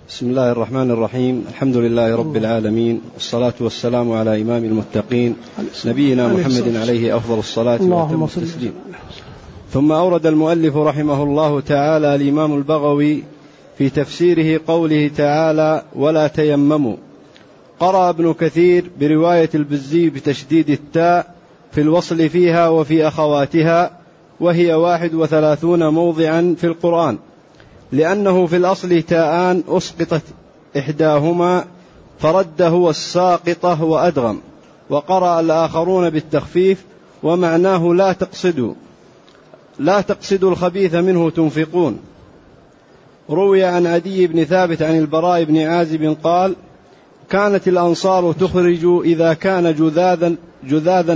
بسم الله الرحمن الرحيم. الحمد لله رب العالمين، والصلاة والسلام على إمام المتقين نبينا محمد عليه أفضل الصلاة وأتم التسليم. ثم أورد المؤلف رحمه الله تعالى الإمام البغوي في تفسيره قوله تعالى ولا تيمموا. قرأ ابن كثير برواية البزي بتشديد التاء في الوصل فيها وفي أخواتها، وهي 31 موضعا في القرآن، لأنه في الأصل تاءان أسقطت إحداهما فرد هو الساقطة وأدغم. وقرأ الآخرون بالتخفيف ومعناه لا تقصدوا الخبيث منه تنفقون. روي عن عدي بن ثابت عن البراء بن عازب قال: كانت الأنصار تخرج إذا كان جذاذ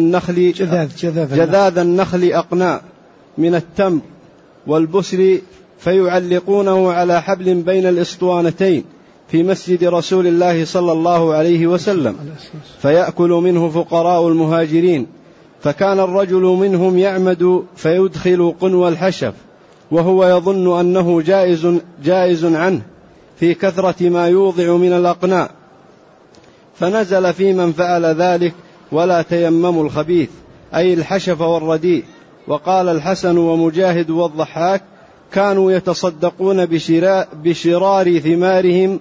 النخل أقناء من التمر والبسر، فيعلقونه على حبل بين الإسطوانتين في مسجد رسول الله صلى الله عليه وسلم، فيأكل منه فقراء المهاجرين. فكان الرجل منهم يعمد فيدخل قنو الحشف وهو يظن أنه جائز عنه في كثرة ما يوضع من الأقناء، فنزل في من فعل ذلك ولا تيمموا الخبيث، أي الحشف والرديء. وقال الحسن ومجاهد والضحاك: كانوا يتصدقون بشرار ثمارهم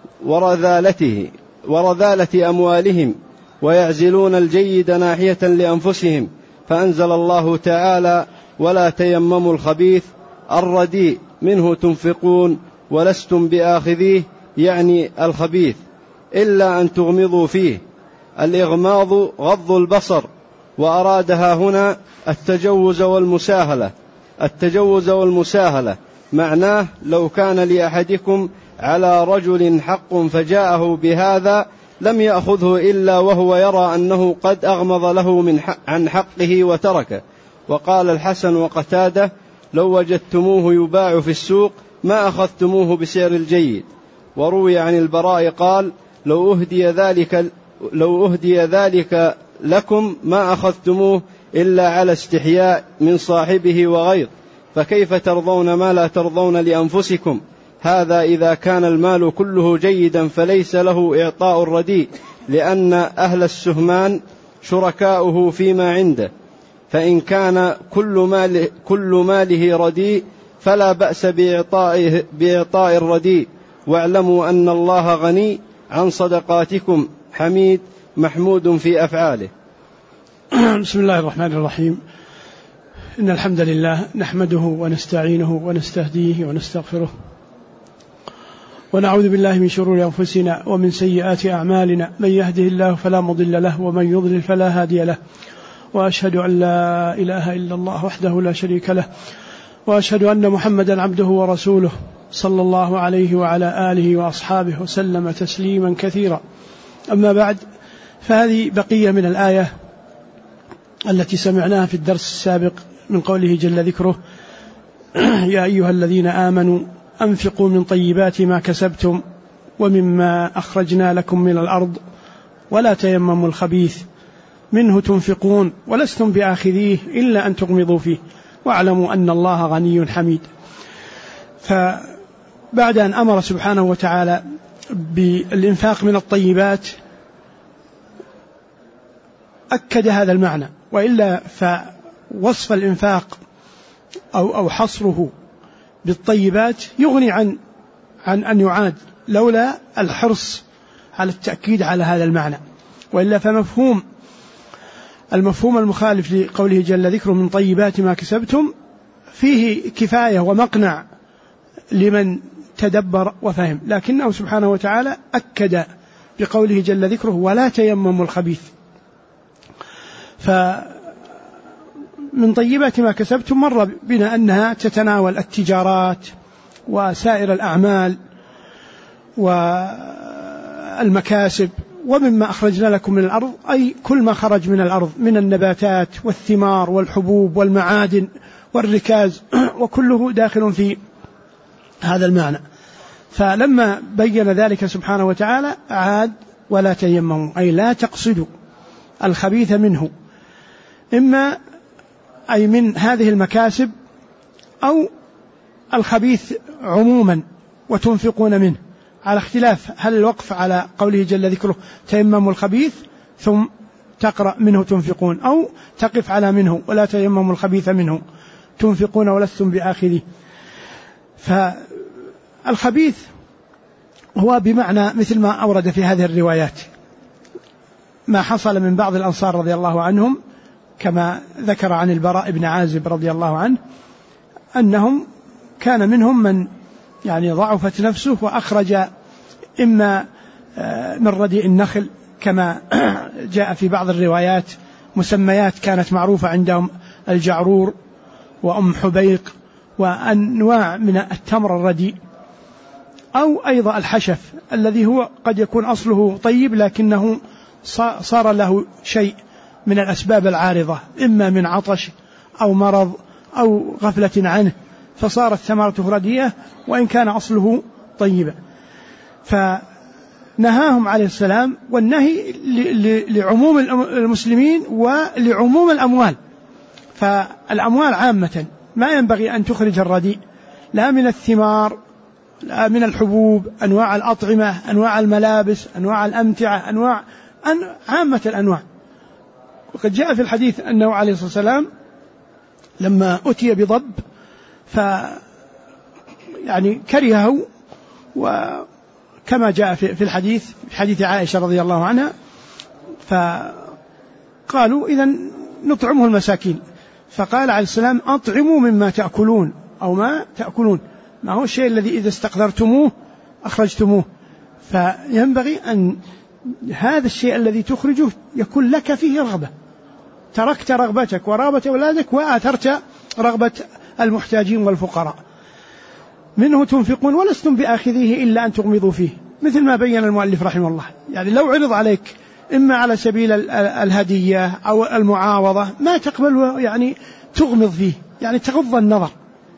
ورذالة أموالهم، ويعزلون الجيد ناحية لأنفسهم، فأنزل الله تعالى ولا تيمموا الخبيث الرديء منه تنفقون ولستم بآخذيه، يعني الخبيث، إلا أن تغمضوا فيه. الإغماض غض البصر، وأرادها هنا التجوز والمساهلة. معناه لو كان لأحدكم على رجل حق فجاءه بهذا لم يأخذه إلا وهو يرى أنه قد أغمض له عن حقه وتركه. وقال الحسن وقتادة: لو وجدتموه يباع في السوق ما أخذتموه بسعر الجيد. وروي عن البراء قال: لو أهدي ذلك لكم ما أخذتموه إلا على استحياء من صاحبه وغيظ، فكيف ترضون ما لا ترضون لأنفسكم؟ هذا إذا كان المال كله جيدا فليس له إعطاء الرديء، لأن أهل السهمان شركاؤه فيما عنده، فإن كان كل ماله رديء فلا بأس بإعطاء الرديء. واعلموا أن الله غني عن صدقاتكم حميد محمود في أفعاله. بسم الله الرحمن الرحيم. إن الحمد لله نحمده ونستعينه ونستهديه ونستغفره، ونعوذ بالله من شرور أنفسنا ومن سيئات أعمالنا، من يهده الله فلا مضل له ومن يضلل فلا هادي له، وأشهد أن لا إله إلا الله وحده لا شريك له، وأشهد أن محمدا عبده ورسوله صلى الله عليه وعلى آله وأصحابه وسلم تسليما كثيرا. أما بعد، فهذه بقية من الآية التي سمعناها في الدرس السابق من قوله جل ذكره: يا أيها الذين آمنوا أنفقوا من طيبات ما كسبتم ومما أخرجنا لكم من الأرض ولا تيمموا الخبيث منه تنفقون ولستم بآخذيه إلا أن تغمضوا فيه واعلموا أن الله غني حميد. فبعد أن أمر سبحانه وتعالى بالإنفاق من الطيبات أكد هذا المعنى، وإلا فوصف الإنفاق أو حصره بالطيبات يغني عن أن يعاد، لولا الحرص على التأكيد على هذا المعنى. وإلا فمفهوم المفهوم المخالف لقوله جل ذكره من طيبات ما كسبتم فيه كفاية ومقنع لمن تدبر وفهم، لكنه سبحانه وتعالى أكد بقوله جل ذكره ولا تيمموا الخبيث. فمن طيبات ما كسبتم مر بنا أنها تتناول التجارات وسائر الأعمال والمكاسب، ومما أخرجنا لكم من الأرض أي كل ما خرج من الأرض من النباتات والثمار والحبوب والمعادن والركاز، وكله داخل في هذا المعنى. فلما بين ذلك سبحانه وتعالى عاد ولا تيمموا، أي لا تقصدوا الخبيث منه، إما أي من هذه المكاسب أو الخبيث عموما وتنفقون منه، على اختلاف، هل الوقف على قوله جل ذكره تيمموا الخبيث ثم تقرأ منه تنفقون، أو تقف على منه ولا تيمموا الخبيث منه تنفقون ولستم بآخذه. فالخبيث هو بمعنى مثل ما أورد في هذه الروايات ما حصل من بعض الأنصار رضي الله عنهم، كما ذكر عن البراء بن عازب رضي الله عنه أنهم كان منهم من يعني ضعفت نفسه وأخرج إما من رديء النخل كما جاء في بعض الروايات، مسميات كانت معروفة عندهم، الجعرور وأم حبيق وأنواع من التمر الرديء، أو أيضا الحشف الذي هو قد يكون أصله طيب لكنه صار له شيء من الأسباب العارضة، إما من عطش أو مرض أو غفلة عنه، فصارت ثمرته رديئة وإن كان أصله طيبا. فنهاهم عليه السلام، والنهي لعموم المسلمين ولعموم الأموال. فالأموال عامة ما ينبغي أن تخرج الرديء، لا من الثمار، لا من الحبوب، أنواع الأطعمة، أنواع الملابس، أنواع الأمتعة، عامة الأنواع. وقد جاء في الحديث أنه عليه الصلاة والسلام لما أتي بضب يعني كرهه، وكما جاء في الحديث في حديث عائشة رضي الله عنها، فقالوا إذن نطعمه المساكين، فقال عليه السلام أطعموا مما تأكلون أو ما تأكلون، ما هو الشيء الذي إذا استقدرتموه أخرجتموه. فينبغي أن هذا الشيء الذي تخرجه يكون لك فيه رغبة، تركت رغبتك ورغبة أولادك وآثرت رغبة المحتاجين والفقراء. منه تنفقون ولستم بآخذيه إلا أن تغمضوا فيه، مثل ما بين المؤلف رحمه الله. يعني لو عرض عليك إما على سبيل الهدية أو المعاوضة ما تقبل، يعني تغمض فيه، يعني تغض النظر،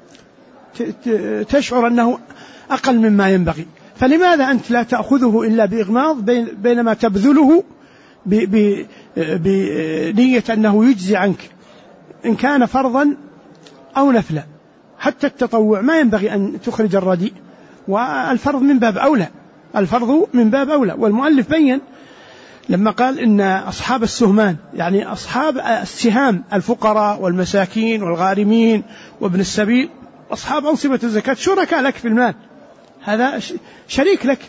تشعر أنه أقل مما ينبغي. فلماذا أنت لا تأخذه إلا بإغماض بينما تبذله بنية أنه يجزي عنك، إن كان فرضا أو نفلا. حتى التطوع ما ينبغي أن تخرج الرديء، والفرض من باب أولى، الفرض من باب أولى. والمؤلف بين لما قال إن أصحاب السهمان، يعني أصحاب السهام، الفقراء والمساكين والغارمين وابن السبيل، أصحاب أنصبة الزكاة شركاء لك في المال، هذا شريك لك،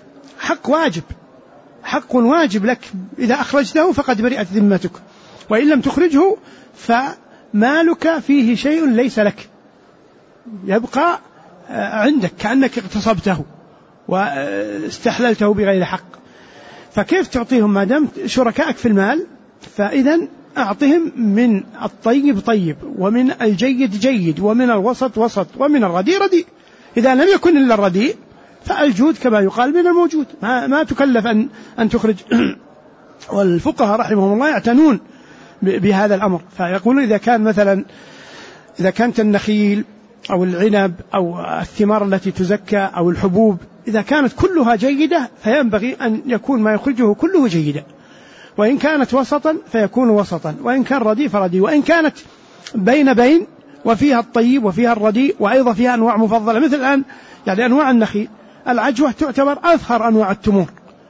حق واجب لك، إذا أخرجته فقد برئت ذمتك، وإن لم تخرجه فمالك فيه شيء ليس لك، يبقى عندك كأنك اغتصبته واستحللته بغير حق. فكيف تعطيهم ما دام شركائك في المال؟ فإذا أعطهم من الطيب طيب، ومن الجيد جيد، ومن الوسط وسط، ومن الرديء رديء. إذا لم يكن إلا الرديء فالجود كما يقال من الموجود، ما تكلف أن تخرج. والفقهاء رحمهم الله يعتنون بهذا الأمر، فيقولون إذا كان مثلا إذا كانت النخيل أو العنب أو الثمار التي تزكى أو الحبوب إذا كانت كلها جيدة فينبغي أن يكون ما يخرجه كله جيدا، وإن كانت وسطا فيكون وسطا، وإن كان رديء فرديء، وإن كانت بين وفيها الطيب وفيها الرديء وأيضا فيها أنواع مفضلة. مثل الآن يعني أنواع النخيل، العجوة تعتبر أفخر أنواع التمور،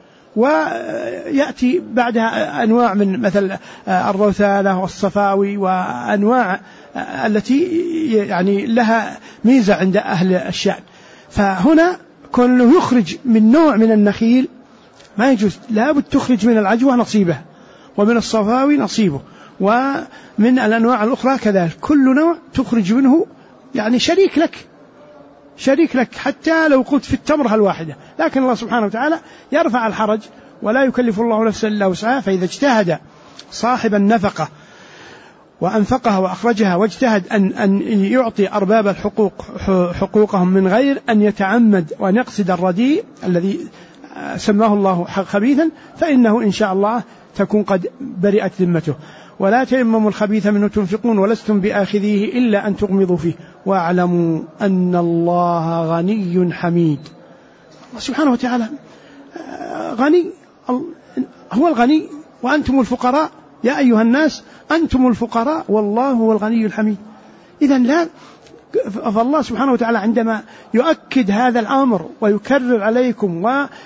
ويأتي بعدها أنواع من مثل الروثالة والصفاوي وأنواع التي يعني لها ميزة عند أهل الشأن. فهنا كونه يخرج من نوع من النخيل ما يجوز، لابد تخرج من العجوة نصيبه، ومن الصفاوي نصيبه، ومن الأنواع الأخرى كذلك، كل نوع تخرج منه يعني شريك لك حتى لو قلت في التمرة الواحدة. لكن الله سبحانه وتعالى يرفع الحرج ولا يكلف الله نفسا إلا وسعها، فإذا اجتهد صاحب النفقة وأنفقها وأخرجها واجتهد أن يعطي أرباب الحقوق حقوقهم من غير أن يتعمد وأن يقصد الرديء الذي سماه الله خبيثا، فإنه إن شاء الله تكون قد برئت ذمته. ولا تيمموا الخبيث منه تنفقون ولستم بآخذيه إلا أن تغمضوا فيه واعلموا أن الله غني حميد. الله سبحانه وتعالى غني، هو الغني وأنتم الفقراء، يا أيها الناس أنتم الفقراء والله هو الغني الحميد. إذن لا فالله سبحانه وتعالى عندما يؤكد هذا الأمر ويكرر عليكم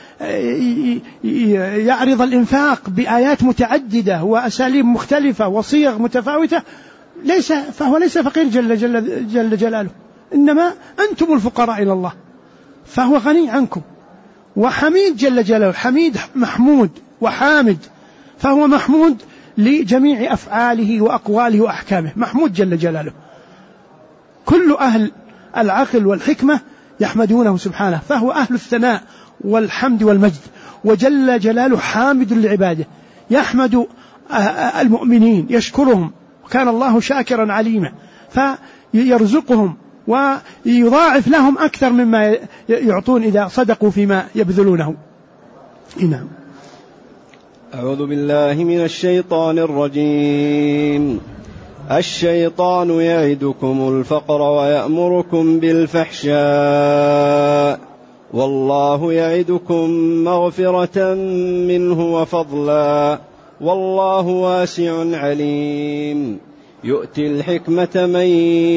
ويعرض الإنفاق بآيات متعددة وأساليب مختلفة وصيغ متفاوتة، فهو ليس فقير جل جلاله، إنما أنتم الفقراء إلى الله، فهو غني عنكم، وحميد جل جلاله، حميد محمود وحامد، فهو محمود لجميع أفعاله وأقواله وأحكامه، محمود جل جلاله. كل أهل العقل والحكمة يحمدونه سبحانه، فهو أهل الثناء والحمد والمجد، وجل جلاله حامد لعباده، يحمد المؤمنين، يشكرهم، وكان الله شاكرا عليما، فيرزقهم ويضاعف لهم أكثر مما يعطون إذا صدقوا فيما يبذلونه. نعم. أعوذ بالله من الشيطان الرجيم. الشيطان يعدكم الفقر ويأمركم بالفحشاء والله يعدكم مغفرة منه وفضلا والله واسع عليم. يؤتي الحكمة من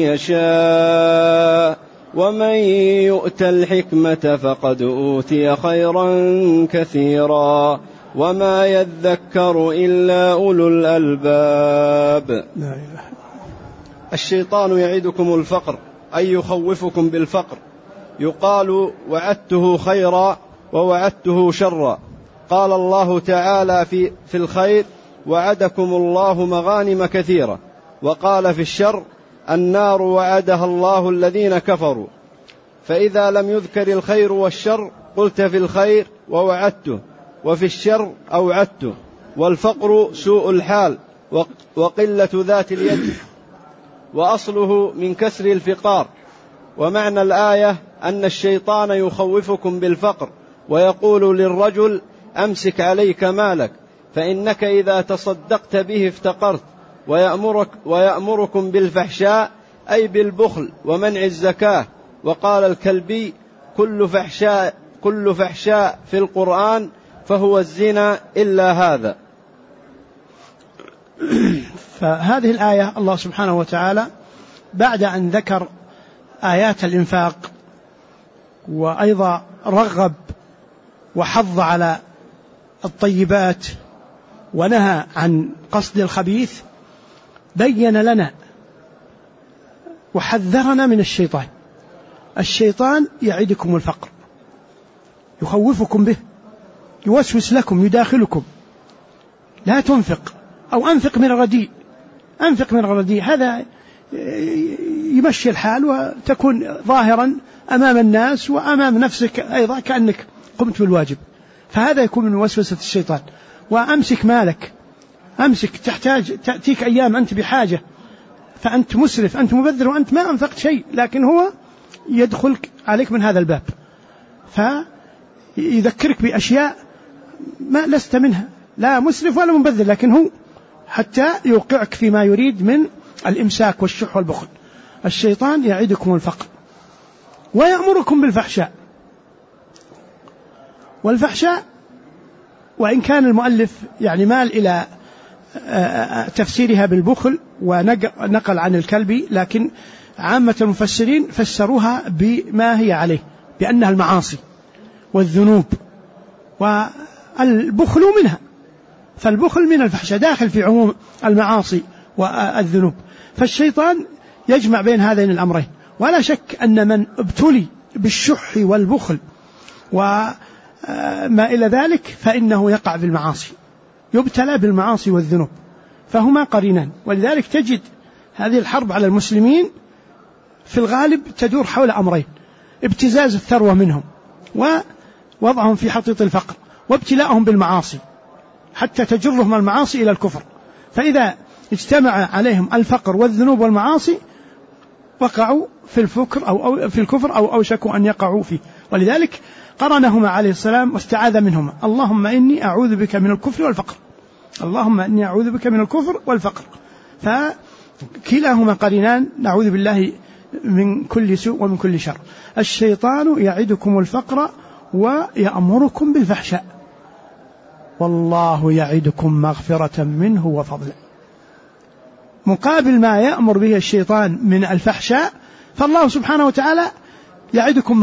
يشاء ومن يؤت الحكمة فقد أوتي خيرا كثيرا وما يذكر إلا أولو الألباب. الشيطان يعدكم الفقر أي يخوفكم بالفقر. يقال وعدته خيرا ووعدته شرا. قال الله تعالى في الخير وعدكم الله مغانم كثيرة، وقال في الشر النار وعدها الله الذين كفروا. فإذا لم يذكر الخير والشر قلت في الخير ووعدته، وفي الشر أوعدته. والفقر سوء الحال وقلة ذات اليد، وأصله من كسر الفقار. ومعنى الآية أن الشيطان يخوفكم بالفقر ويقول للرجل أمسك عليك مالك فإنك إذا تصدقت به افتقرت، ويأمركم بالفحشاء أي بالبخل ومنع الزكاة. وقال الكلبي كل فحشاء في القرآن فهو الزنا إلا هذا. فهذه الآية الله سبحانه وتعالى بعد أن ذكر آيات الإنفاق وأيضا رغب وحض على الطيبات ونهى عن قصد الخبيث، بين لنا وحذرنا من الشيطان. الشيطان يعدكم الفقر، يخوفكم به، يوسوس لكم، يداخلكم لا تنفق أو أنفق من الرديء، أنفق من الرديء. هذا يمشي الحال وتكون ظاهرا أمام الناس وأمام نفسك أيضا كأنك قمت بالواجب، فهذا يكون من وسوسة الشيطان. وأمسك مالك، أمسك، تأتيك أيام أنت بحاجة فأنت مسرف، أنت مبذر، وأنت ما أنفقت شيء، لكن هو يدخلك عليك من هذا الباب، فيذكرك بأشياء ما لست منها، لا مسرف ولا مبذر، لكن هو حتى يوقعك فيما يريد من الإمساك والشح والبخل. الشيطان يعدكم الفقر ويأمركم بالفحشاء. والفحشاء وإن كان المؤلف يعني مال إلى تفسيرها بالبخل ونقل عن الكلبي، لكن عامة المفسرين فسروها بما هي عليه، بأنها المعاصي والذنوب، والبخل منها، فالبخل من الفحشاء داخل في عموم المعاصي والذنوب. فالشيطان يجمع بين هذين الأمرين. ولا شك أن من ابتلي بالشح والبخل وما إلى ذلك فإنه يقع بالمعاصي، يبتلى بالمعاصي والذنوب، فهما قرينان. ولذلك تجد هذه الحرب على المسلمين في الغالب تدور حول أمرين: ابتزاز الثروة منهم، ووضعهم في حطيط الفقر، وابتلاءهم بالمعاصي حتى تجرهم المعاصي إلى الكفر. فإذا اجتمع عليهم الفقر والذنوب والمعاصي وقعوا في الكفر أو أوشكوا أن يقعوا فيه. ولذلك قرنهما عليه السلام واستعاذ منهما: اللهم إني أعوذ بك من الكفر والفقر، اللهم إني أعوذ بك من الكفر والفقر. فكلاهما قرينان، نعوذ بالله من كل سوء ومن كل شر. الشيطان يعدكم الفقر ويأمركم بالفحشاء والله يعدكم مغفرة منه وفضلا. مقابل ما يأمر به الشيطان من الفحشاء فالله سبحانه وتعالى يعدكم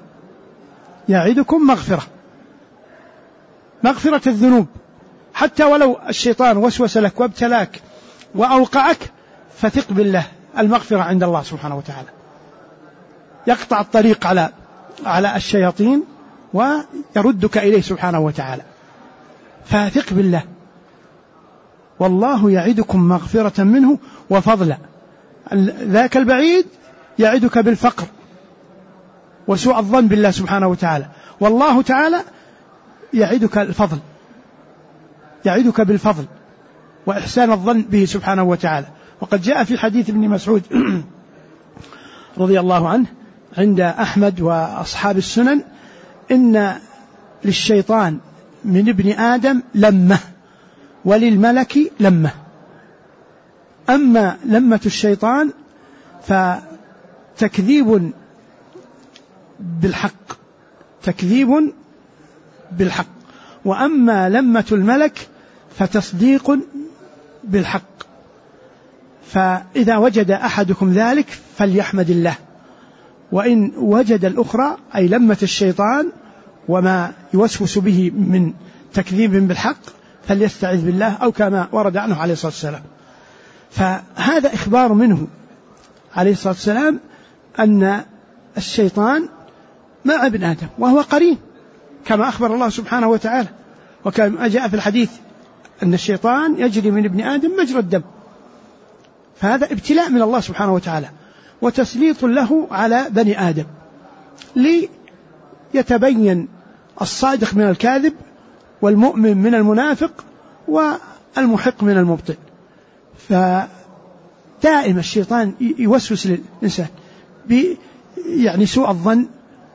مغفرة الذنوب، حتى ولو الشيطان وسوس لك وابتلاك وأوقعك، فثق بالله، المغفرة عند الله سبحانه وتعالى، يقطع الطريق على الشياطين ويردك إليه سبحانه وتعالى. فثق بالله، والله يعدكم مغفرة منه وفضلا. ذاك البعيد يعدك بالفقر وسوء الظن بالله سبحانه وتعالى، والله تعالى يعدك بالفضل وإحسان الظن به سبحانه وتعالى. وقد جاء في حديث ابن مسعود رضي الله عنه عند أحمد وأصحاب السنن: إن للشيطان من ابن آدم لمة وللملك لمة، أما لمة الشيطان فتكذيب بالحق، وأما لمة الملك فتصديق بالحق. فإذا وجد أحدكم ذلك فليحمد الله، وإن وجد الأخرى أي لمة الشيطان وما يوسوس به من تكذيب بالحق فليستعذ بالله، أو كما ورد عنه عليه الصلاة والسلام. فهذا إخبار منه عليه الصلاة والسلام أن الشيطان مع ابن آدم وهو قرين، كما أخبر الله سبحانه وتعالى، وكما جاء في الحديث أن الشيطان يجري من ابن آدم مجرى الدم. فهذا ابتلاء من الله سبحانه وتعالى وتسليط له على بني آدم ليتبين الصادق من الكاذب والمؤمن من المنافق والمحق من المبطل. فدائما الشيطان يوسوس للإنسان يعني سوء الظن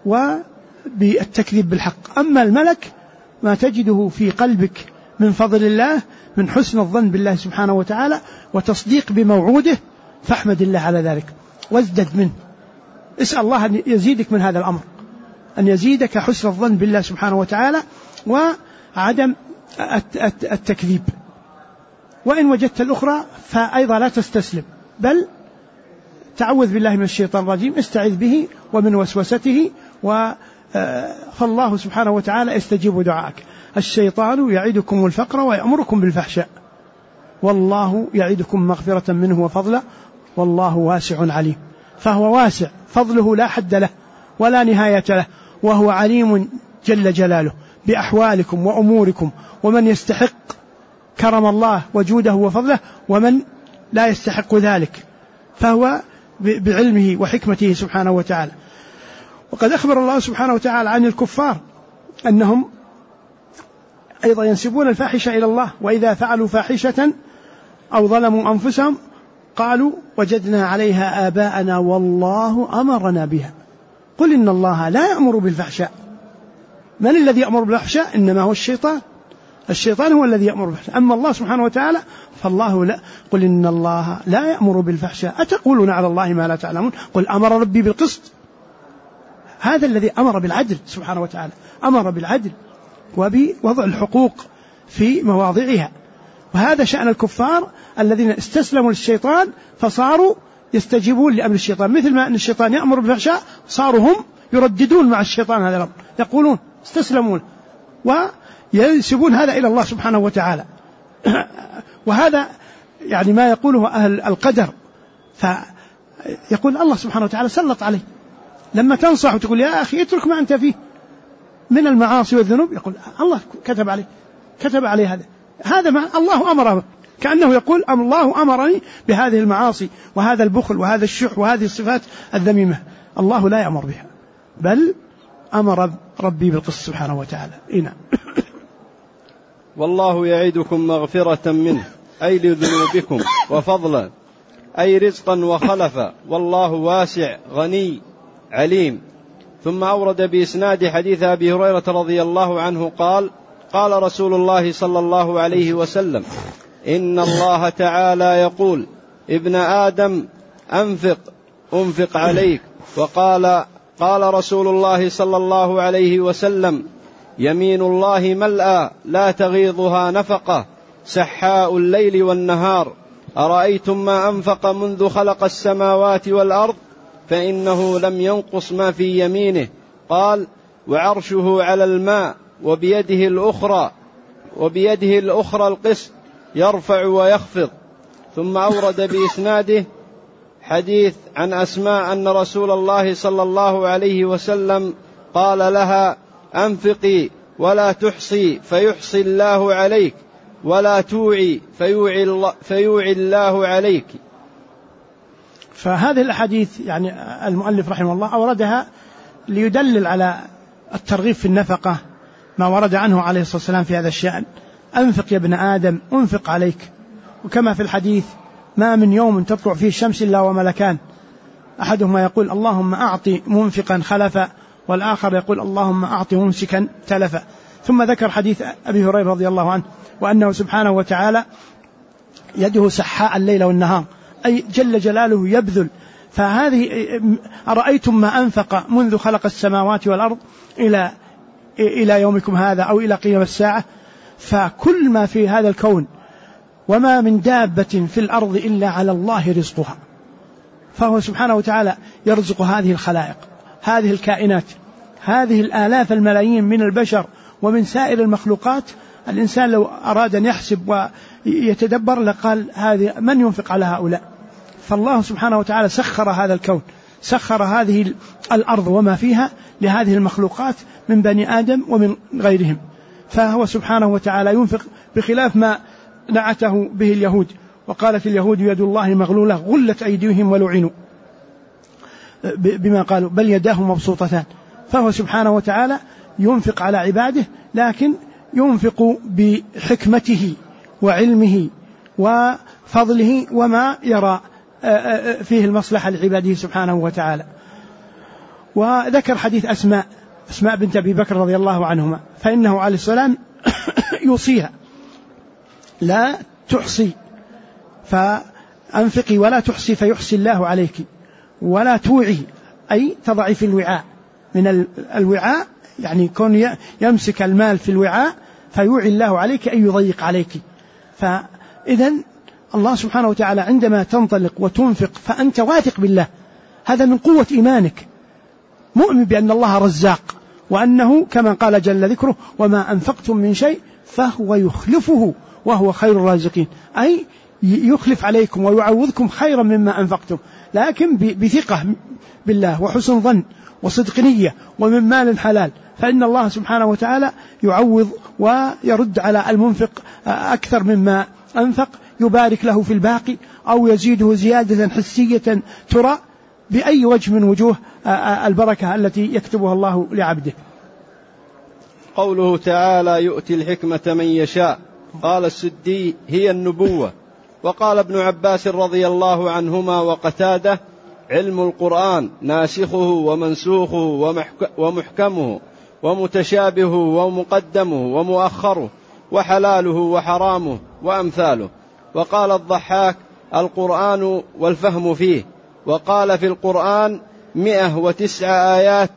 وبالتكذيب بالحق. أما الملك ما تجده في قلبك من فضل الله، من حسن الظن بالله سبحانه وتعالى وتصديق بموعوده، فاحمد الله على ذلك وازدد منه. اسأل الله أن يزيدك من هذا الأمر، أن يزيدك حسن الظن بالله سبحانه وتعالى وعدم التكذيب. وإن وجدت الأخرى فأيضا لا تستسلم، بل تعوذ بالله من الشيطان الرجيم، استعذ به ومن وسوسته، فالله سبحانه وتعالى يستجيب دعائك. الشيطان يعدكم الفقر ويأمركم بالفحشاء، والله يعدكم مغفرة منه وفضلا، والله واسع عليم. فهو واسع، فضله لا حد له ولا نهاية له، وهو عليم جل جلاله بأحوالكم وأموركم، ومن يستحق كرم الله وجوده وفضله ومن لا يستحق ذلك، فهو بعلمه وحكمته سبحانه وتعالى. وقد أخبر الله سبحانه وتعالى عن الكفار أنهم أيضا ينسبون الفاحشة إلى الله، وإذا فعلوا فاحشة أو ظلموا أنفسهم قالوا وجدنا عليها آباءنا والله أمرنا بها. قل إن الله لا يأمر بالفحشاء. من الذي يأمر بالفحشاء؟ إنما هو الشيطان هو الذي يأمر بالفحشاء. أما الله سبحانه وتعالى فالله لا. قل إن الله لا يأمر بالفحشاء أتقولون على الله ما لا تعلمون. قل أمر ربي بالقسط. هذا الذي أمر بالعدل سبحانه وتعالى، أمر بالعدل وبوضع الحقوق في مواضعها. وهذا شأن الكفار الذين استسلموا للشيطان فصاروا يستجيبون لأمر الشيطان، مثل ما أن الشيطان يأمر بالفحشاء صاروا هم يرددون مع الشيطان هذا الأمر، يقولون استسلمون وينسبون هذا إلى الله سبحانه وتعالى. وهذا يعني ما يقوله أهل القدر، فيقول الله سبحانه وتعالى سلط عليه. لما تنصح وتقول يا أخي اترك ما أنت فيه من المعاصي والذنوب، يقول الله كتب عليه هذا ما الله أمره، كأنه يقول الله أمرني بهذه المعاصي وهذا البخل وهذا الشح وهذه الصفات الذميمة، الله لا يأمر بها، بل أمر ربي بالقسط سبحانه وتعالى. نعم. والله يعدكم مغفرة منه أي لذنوبكم وفضلا أي رزقا وخلفا، والله واسع غني عليم. ثم أورد بإسناد حديث أبي هريرة رضي الله عنه قال قال رسول الله صلى الله عليه وسلم إن الله تعالى يقول ابن آدم أنفق عليك. وقال قال رسول الله صلى الله عليه وسلم يمين الله ملأى لا تغيضها نفقة سحاء الليل والنهار أرأيتم ما أنفق منذ خلق السماوات والأرض فإنه لم ينقص ما في يمينه. قال: وعرشه على الماء وبيده الأخرى القسط يرفع ويخفض. ثم أورد بإسناده حديث عن أسماء أن رسول الله صلى الله عليه وسلم قال لها: أنفقي ولا تحصي فيحصي الله عليك، ولا توعي فيوعي الله عليك. فهذه الأحاديث يعني المؤلف رحمه الله أوردها ليدلل على الترغيب في النفقة، ما ورد عنه عليه الصلاة والسلام في هذا الشأن: أنفق يا ابن آدم أنفق عليك. وكما في الحديث: ما من يوم تطلع فيه الشمس إلا وملكان، أحدهما يقول: اللهم أعطي منفقا خلفا، والآخر يقول: اللهم أعطي ممسكا تلفا. ثم ذكر حديث أبي هريرة رضي الله عنه: وأنه سبحانه وتعالى يده سحاء الليل والنهار، أي جل جلاله يبذل. فهذه أرأيتم ما أنفق منذ خلق السماوات والأرض إلى يومكم هذا أو إلى قيام الساعة. فكل ما في هذا الكون وما من دابة في الأرض إلا على الله رزقها، فهو سبحانه وتعالى يرزق هذه الخلائق، هذه الكائنات، هذه الآلاف الملايين من البشر ومن سائر المخلوقات. الإنسان لو أراد أن يحسب ويتدبر لقال: هذه من ينفق على هؤلاء؟ فالله سبحانه وتعالى سخر هذا الكون، سخر هذه الأرض وما فيها لهذه المخلوقات من بني آدم ومن غيرهم. فهو سبحانه وتعالى ينفق بخلاف ما نعته به اليهود، وقالت اليهود يد الله مغلولة غلت أيديهم ولعنوا بما قالوا بل يداه مبسوطتان. فهو سبحانه وتعالى ينفق على عباده، لكن ينفق بحكمته وعلمه وفضله وما يرى فيه المصلحة لعباده سبحانه وتعالى. وذكر حديث أسماء بنت أبي بكر رضي الله عنهما، فإنه عليه السلام يوصيها: لا تحصي فأنفقي ولا تحصي فيحصي الله عليك، ولا توعي أي تضعي في الوعاء. من الوعاء يعني كون يمسك المال في الوعاء، فيوعي الله عليك أي يضيق عليك. فإذن الله سبحانه وتعالى عندما تنطلق وتنفق فأنت واثق بالله، هذا من قوة إيمانك، مؤمن بأن الله رزاق، وأنه كما قال جل ذكره: وما أنفقتم من شيء فهو يخلفه وهو خير الرازقين، أي يخلف عليكم ويعوضكم خيرا مما أنفقتم، لكن بثقة بالله وحسن ظن وصدق نية ومن مال حلال، فإن الله سبحانه وتعالى يعوض ويرد على المنفق أكثر مما أنفق، يبارك له في الباقي أو يزيده زيادة حسية ترى بأي وجه من وجوه البركة التي يكتبها الله لعبده. قوله تعالى: يؤتي الحكمة من يشاء. قال السدي: هي النبوة. وقال ابن عباس رضي الله عنهما وقتاده: علم القرآن ناسخه ومنسوخه ومحكمه ومتشابهه ومقدمه ومؤخره وحلاله وحرامه وأمثاله. وقال الضحاك: القرآن والفهم فيه. وقال: في القرآن 109 آيات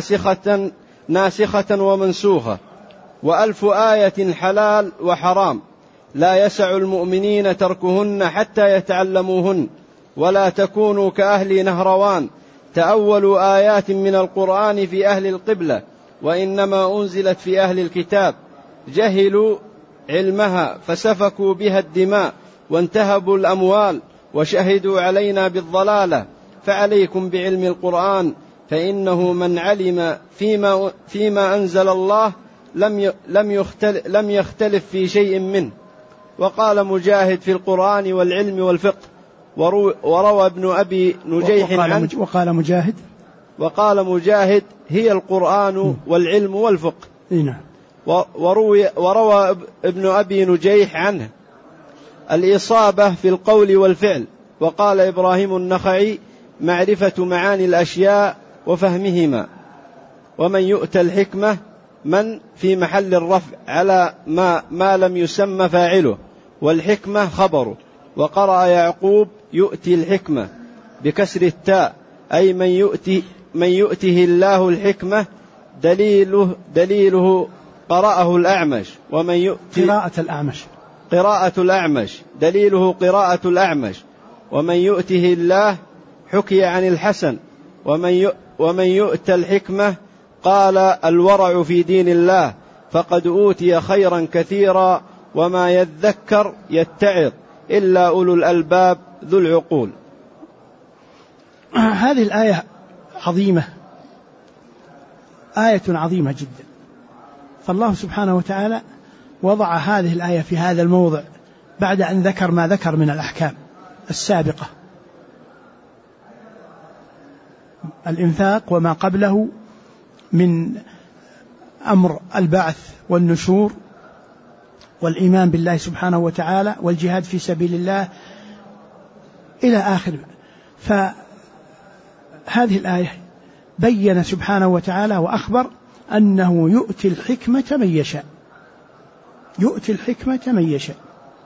ناسخة ومنسوخة، و1000 آية حلال وحرام، لا يسع المؤمنين تركهن حتى يتعلموهن. ولا تكونوا كأهل نهروان تأولوا آيات من القرآن في أهل القبلة، وإنما أنزلت في أهل الكتاب، جهلوا علمها فسفكوا بها الدماء وانتهبوا الأموال وشهدوا علينا بالضلالة. فعليكم بعلم القرآن، فإنه من علم فيما أنزل الله لم يختلف في شيء منه. وقال مجاهد: في القرآن والعلم والفقه. وروى ابن أبي نجيح وقال مجاهد: هي القرآن والعلم والفقه. وروى ابن أبي نجيح عنه: الإصابة في القول والفعل. وقال إبراهيم النخعي: معرفة معاني الأشياء وفهمهما. ومن يؤتى الحكمة من في محل الرفع على ما لم يسمى فاعله، والحكمة خبره. وقرأ يعقوب: يؤتي الحكمة بكسر التاء، أي من يؤته الله الحكمة. دليله قرأه الأعمش. ومن يؤتي قراءة الأعمش دليله قراءة الأعمش. ومن يؤته الله حكي عن الحسن ومن يؤت الحكمة قال الورع في دين الله فقد أوتي خيرا كثيرا وما يذكر يتعظ إلا أولو الألباب ذو العقول. هذه الآية عظيمة، آية عظيمة جدا. فالله سبحانه وتعالى وضع هذه الآية في هذا الموضع بعد أن ذكر ما ذكر من الأحكام السابقة، الإنفاق وما قبله من أمر البعث والنشور والإيمان بالله سبحانه وتعالى والجهاد في سبيل الله إلى آخره. فهذه الآية بين سبحانه وتعالى وأخبر أنه يؤتي الحكمة من يشاء، يؤتي الحكمة من يشاء.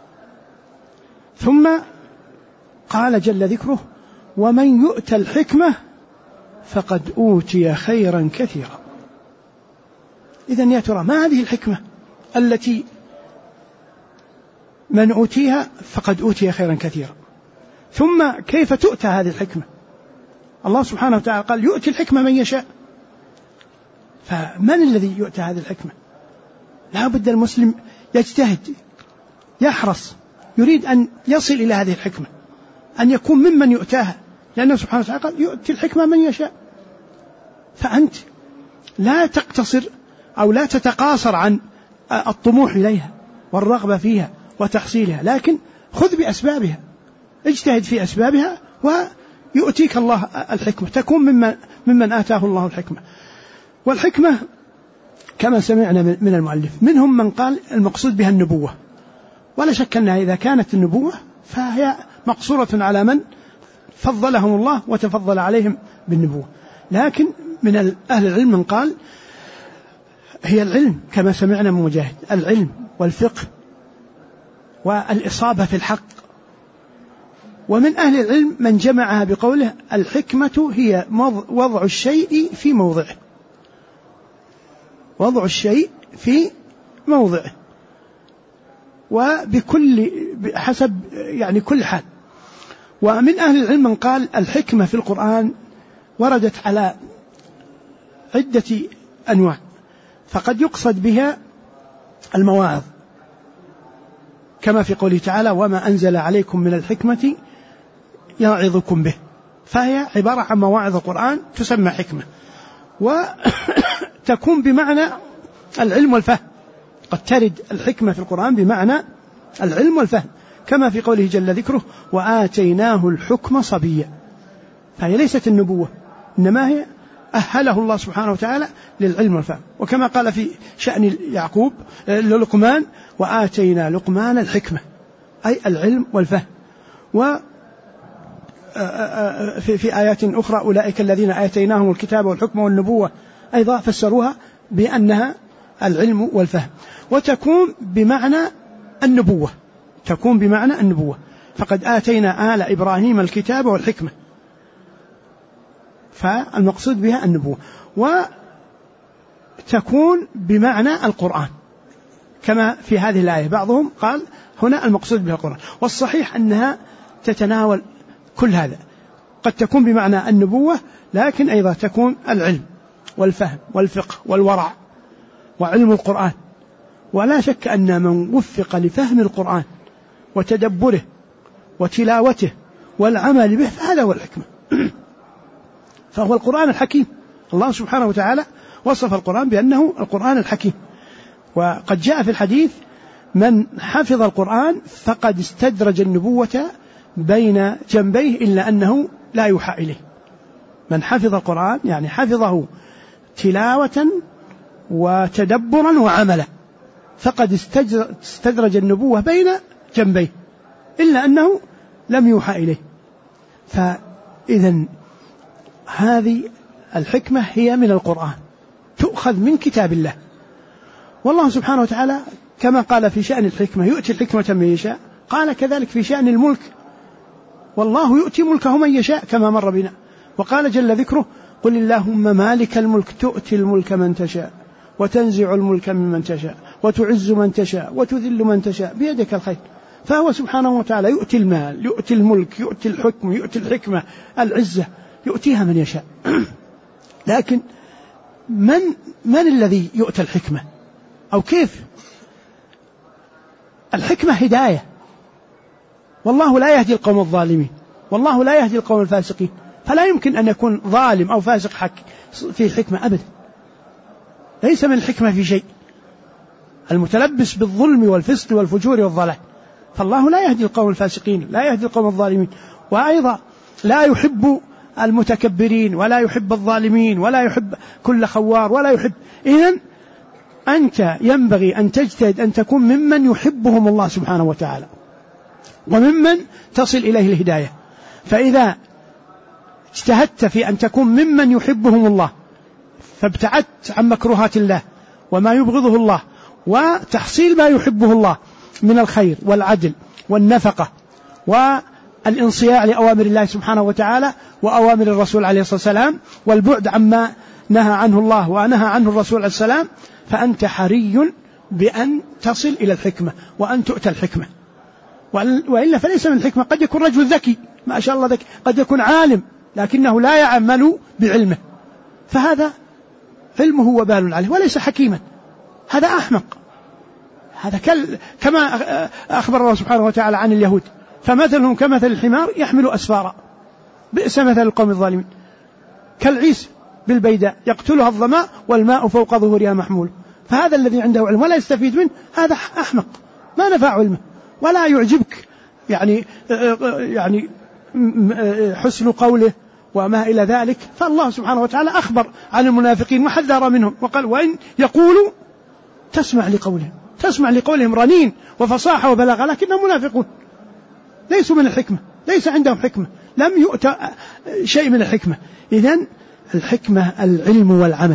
ثم قال جل ذكره ومن يؤت الحكمة فقد أوتي خيرا كثيرا. إذن يا ترى ما هذه الحكمة التي من أوتيها فقد أوتي خيرا كثيرا؟ ثم كيف تؤتى هذه الحكمة؟ الله سبحانه وتعالى قال يؤتي الحكمة من يشاء، فمن الذي يؤتى هذه الحكمة؟ لا بد المسلم يجتهد، يحرص، يريد أن يصل إلى هذه الحكمة، أن يكون ممن يؤتاها، لأنه سبحانه وتعالى قال يؤتي الحكمة من يشاء. فأنت لا تقتصر أو لا تتقاصر عن الطموح إليها والرغبة فيها وتحصيلها، لكن خذ بأسبابها، اجتهد في أسبابها ويؤتيك الله الحكمة، تكون ممن آتاه الله الحكمة. والحكمة كما سمعنا من المؤلف منهم من قال المقصود بها النبوة، ولا شك أنها إذا كانت النبوة فهي مقصورة على من فضلهم الله وتفضل عليهم بالنبوة. لكن من أهل العلم من قال هي العلم كما سمعنا من مجاهد، العلم والفقه والإصابة في الحق. ومن أهل العلم من جمعها بقوله الحكمة هي وضع الشيء في موضعه، وضع الشيء في موضعه وبكل حسب يعني كل حال. ومن أهل العلم من قال الحكمة في القرآن وردت على عدة أنواع، فقد يقصد بها المواعظ كما في قوله تعالى وما أنزل عليكم من الحكمة يعظكم به، فهي عبارة عن مواعظ القرآن تسمى حكمة، وتكون بمعنى العلم والفهم. قد ترد الحكمة في القرآن بمعنى العلم والفهم كما في قوله جل ذكره وآتيناه الحكم صبيا، فهي ليست النبوة إنما هي أهله الله سبحانه وتعالى للعلم والفهم. وكما قال في شأن يعقوب للقمان وآتينا لقمان الحكمة أي العلم والفهم. في آيات أخرى أولئك الذين آتيناهم الكتاب والحكم والنبوة أيضا فسروها بأنها العلم والفهم. وتكون بمعنى النبوة، تكون بمعنى النبوة، فقد آتينا آل إبراهيم الكتاب والحكمة، فالمقصود بها النبوة. وتكون بمعنى القرآن كما في هذه الآية، بعضهم قال هنا المقصود بها القرآن، والصحيح أنها تتناول كل هذا، قد تكون بمعنى النبوة لكن أيضا تكون العلم والفهم والفقه والورع وعلم القرآن. ولا شك أن من وفق لفهم القرآن وتدبره وتلاوته والعمل به فهذا هو الحكمة. فهو القرآن الحكيم، الله سبحانه وتعالى وصف القرآن بأنه القرآن الحكيم. وقد جاء في الحديث من حفظ القرآن فقد استدرج النبوة بين جنبيه إلا أنه لا يوحى إليه. من حفظ القرآن يعني حفظه تلاوة وتدبرا وعملا فقد استدرج النبوة بين جنبيه إلا أنه لم يوحى إليه. فإذن هذه الحكمة هي من القرآن، تؤخذ من كتاب الله. والله سبحانه وتعالى كما قال في شأن الحكمة يؤتي الحكمة من يشاء، قال كذلك في شأن الملك والله يؤتي ملكه من يشاء كما مر بنا. وقال جل ذكره قل اللهم مالك الملك تؤتي الملك من تشاء وتنزع الملك ممن تشاء وتعز من تشاء وتذل من تشاء بيدك الخير. فهو سبحانه وتعالى يؤتي المال، يؤتي الملك، يؤتي الحكم، يؤتي الحكمة، العزة، يؤتيها من يشاء. لكن من الذي يؤتى الحكمة أو كيف؟ الحكمة هداية، والله لا يهدي القوم الظالمين، والله لا يهدي القوم الفاسقين، فلا يمكن أن يكون ظالم أو فاسق في حكمة أبدا، ليس من الحكمة في شيء، المتلبس بالظلم والفسق والفجور والضلال، فالله لا يهدي القوم الفاسقين، لا يهدي القوم الظالمين، وأيضا لا يحب المتكبرين ولا يحب الظالمين ولا يحب كل خوار ولا يحب. إذن أنت ينبغي أن تجتهد أن تكون ممن يحبهم الله سبحانه وتعالى وممن تصل إليه الهداية. فإذا اجتهدت في أن تكون ممن يحبهم الله فابتعدت عن مكروهات الله وما يبغضه الله وتحصيل ما يحبه الله من الخير والعدل والنفقة والانصياع لأوامر الله سبحانه وتعالى وأوامر الرسول عليه الصلاة والسلام والبعد عما نهى عنه الله ونهى عنه الرسول عليه السلام، فأنت حري بأن تصل إلى الحكمة وأن تؤتى الحكمة. وإلا فليس من الحكمة. قد يكون رجل ذكي ما شاء الله ذكي، قد يكون عالم لكنه لا يعمل بعلمه، فهذا علمه وبال عليه وليس حكيما، هذا أحمق. هذا كما أخبر الله سبحانه وتعالى عن اليهود فمثلهم كمثل الحمار يحمل أسفارا بئس مثل القوم الظالمين، كالعيس بالبيداء يقتلها الظماء والماء فوق ظهورها محمول. فهذا الذي عنده علم ولا يستفيد منه هذا أحمق ما نفع علمه ولا يعجبك يعني حسن قوله وما إلى ذلك. فالله سبحانه وتعالى أخبر عن المنافقين وحذر منهم وقال وإن يقولوا تسمع لقولهم رنين وفصاحة وبلاغة لكنهم منافقون ليسوا من الحكمة، ليس عندهم حكمة، لم يؤتى شيء من الحكمة. إذن الحكمة العلم والعمل،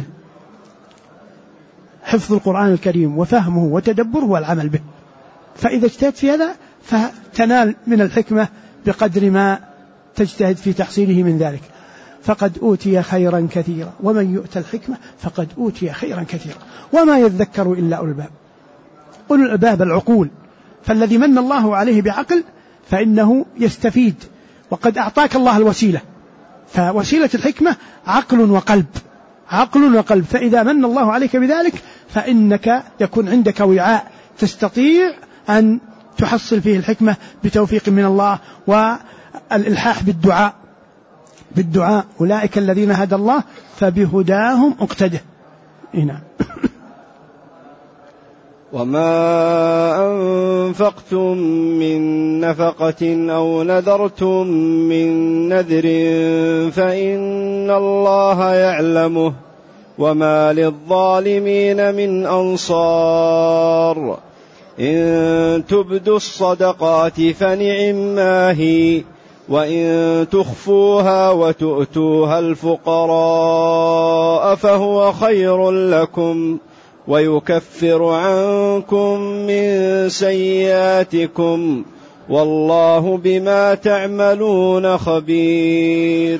حفظ القرآن الكريم وفهمه وتدبره والعمل به، فإذا اجتهدت في هذا فتنال من الحكمة بقدر ما تجتهد في تحصيله من ذلك. فقد أوتي خيرا كثيرا ومن يؤتى الحكمة فقد أوتي خيرا كثيرا وما يذكر إلا أولو الألباب. أولو الألباب العقول، فالذي من الله عليه بعقل فإنه يستفيد، وقد أعطاك الله الوسيلة، فوسيلة الحكمة عقل وقلب، فإذا من الله عليك بذلك فإنك يكون عندك وعاء تستطيع أن تحصل فيه الحكمة بتوفيق من الله والإلحاح بالدعاء أولئك الذين هدى الله فبهداهم اقتده. نعم. وما أنفقتم من نفقة أو نذرتم من نذر فإن الله يعلمه وما للظالمين من أنصار. إن تبدوا الصدقات فنعما هي وإن تخفوها وتؤتوها الفقراء فهو خير لكم ويكفر عنكم من سيئاتكم والله بما تعملون خبير.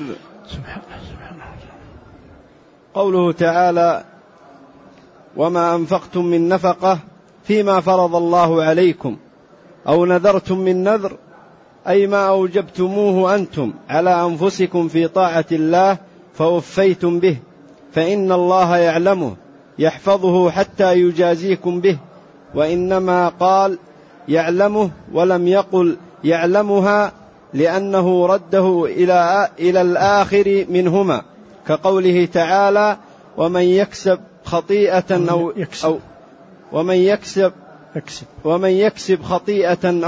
قوله تعالى وما أنفقتم من نفقة فيما فرض الله عليكم أو نذرتم من نذر أي ما أوجبتموه أنتم على أنفسكم في طاعة الله فوفيتم به، فإن الله يعلمه يحفظه حتى يجازيكم به. وإنما قال يعلمه ولم يقل يعلمها لأنه رده إلى الآخر منهما، كقوله تعالى ومن يكسب خطيئة ومن يكسب خطيئة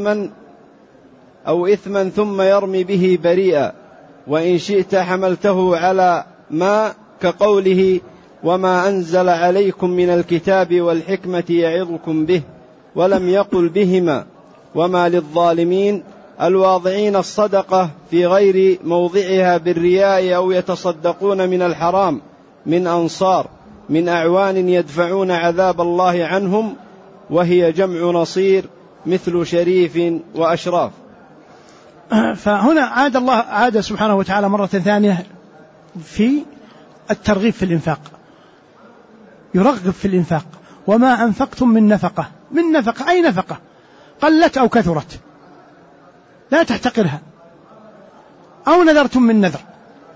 أو إثما ثم يرمي به بريئا وإن شئت حملته على ما، كقوله وما أنزل عليكم من الكتاب والحكمة يعظكم به، ولم يقل بهما. وما للظالمين الواضعين الصدقة في غير موضعها بالرياء أو يتصدقون من الحرام من أنصار من أعوان يدفعون عذاب الله عنهم، وهي جمع نصير مثل شريف وأشراف. فهنا عاد سبحانه وتعالى مرة ثانية في الترغيب في الإنفاق، يرغب في الإنفاق. وما أنفقتم من نفقة أي نفقة قلت أو كثرت لا تحتقرها، أو نذرتم من نذر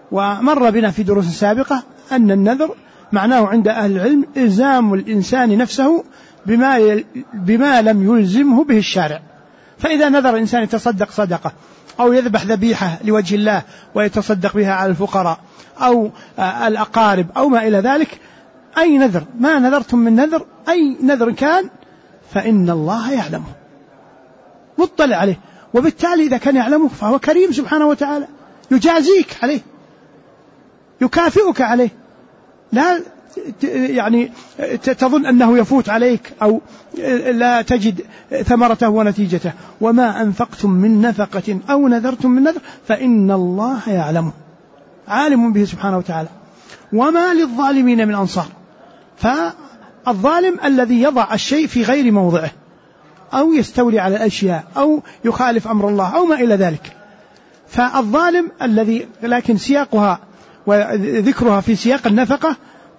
ومر بنا في دروس سابقة أن النذر معناه عند أهل العلم إلزام الإنسان نفسه بما لم يلزمه به الشارع. فإذا نذر الإنسان يتصدق صدقة أو يذبح ذبيحة لوجه الله ويتصدق بها على الفقراء أو الأقارب أو ما إلى ذلك، أي نذر ما نذرتم من نذر، أي نذر كان، فإن الله يعلمه مطلع عليه، وبالتالي إذا كان يعلمه فهو كريم سبحانه وتعالى، يجازيك عليه، يكافئك عليه، لا يعني تظن أنه يفوت عليك أو لا تجد ثمرته ونتيجته. وما أنفقتم من نفقة أو نذرتم من نذر فإن الله يعلمه، عالم به سبحانه وتعالى. وما للظالمين من أنصار. فالظالم الذي يضع الشيء في غير موضعه أو يستولي على الأشياء أو يخالف أمر الله أو ما إلى ذلك. فالظالم الذي لكن سياقها وذكرها في سياق النفقة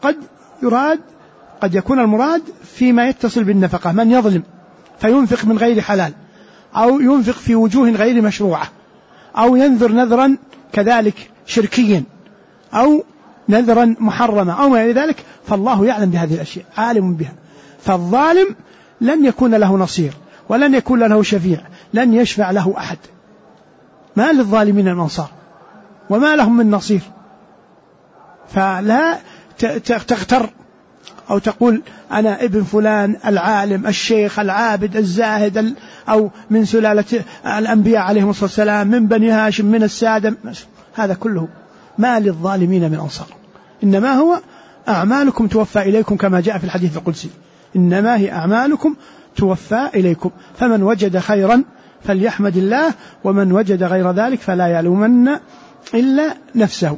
قد يكون المراد فيما يتصل بالنفقة من يظلم فينفق من غير حلال أو ينفق في وجوه غير مشروعة أو ينذر نذرا كذلك شركيا أو نذرا محرما أو ما إلى ذلك، فالله يعلم بهذه الأشياء، عالم بها. فالظالم لن يكون له نصير ولن يكون له شفيع، لن يشفع له أحد. ما للظالمين من أنصار وما لهم من نصير. فلا تغتر أو تقول أنا ابن فلان العالم الشيخ العابد الزاهد أو من سلالة الأنبياء عليهم الصلاة والسلام من بني هاشم من السادة، هذا كله ما للظالمين من أنصار. إنما هو أعمالكم توفى إليكم كما جاء في الحديث القدسي، إنما هي أعمالكم توفى إليكم، فمن وجد خيرا فليحمد الله ومن وجد غير ذلك فلا يلومن إلا نفسه.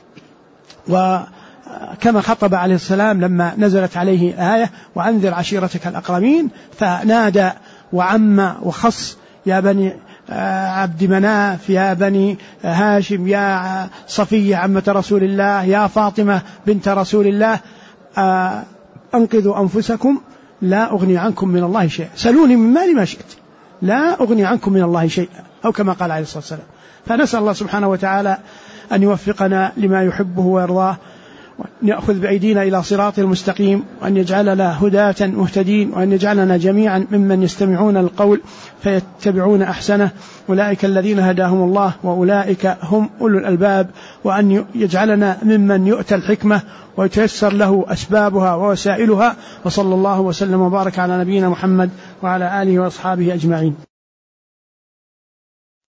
وكما خطب عليه السلام لما نزلت عليه آية وأنذر عشيرتك الأقربين، فنادى وعم وخص يا بني عبد مناف يا بني هاشم يا صفية عمة رسول الله يا فاطمة بنت رسول الله أنقذوا أنفسكم لا أغني عنكم من الله شيئا، سلوني من مالي ما شئت لا أغني عنكم من الله شيئا، أو كما قال عليه الصلاة والسلام. فنسأل الله سبحانه وتعالى أن يوفقنا لما يحبه ويرضاه، وأن يأخذ بأيدينا إلى صراط المستقيم، وأن يجعلنا هداة مهتدين، وأن يجعلنا جميعا ممن يستمعون القول فيتبعون أحسنه، أولئك الذين هداهم الله وأولئك هم أولو الألباب، وأن يجعلنا ممن يؤتى الحكمة ويتيسر له أسبابها ووسائلها. وصلى الله وسلم وبارك على نبينا محمد وعلى آله وأصحابه أجمعين.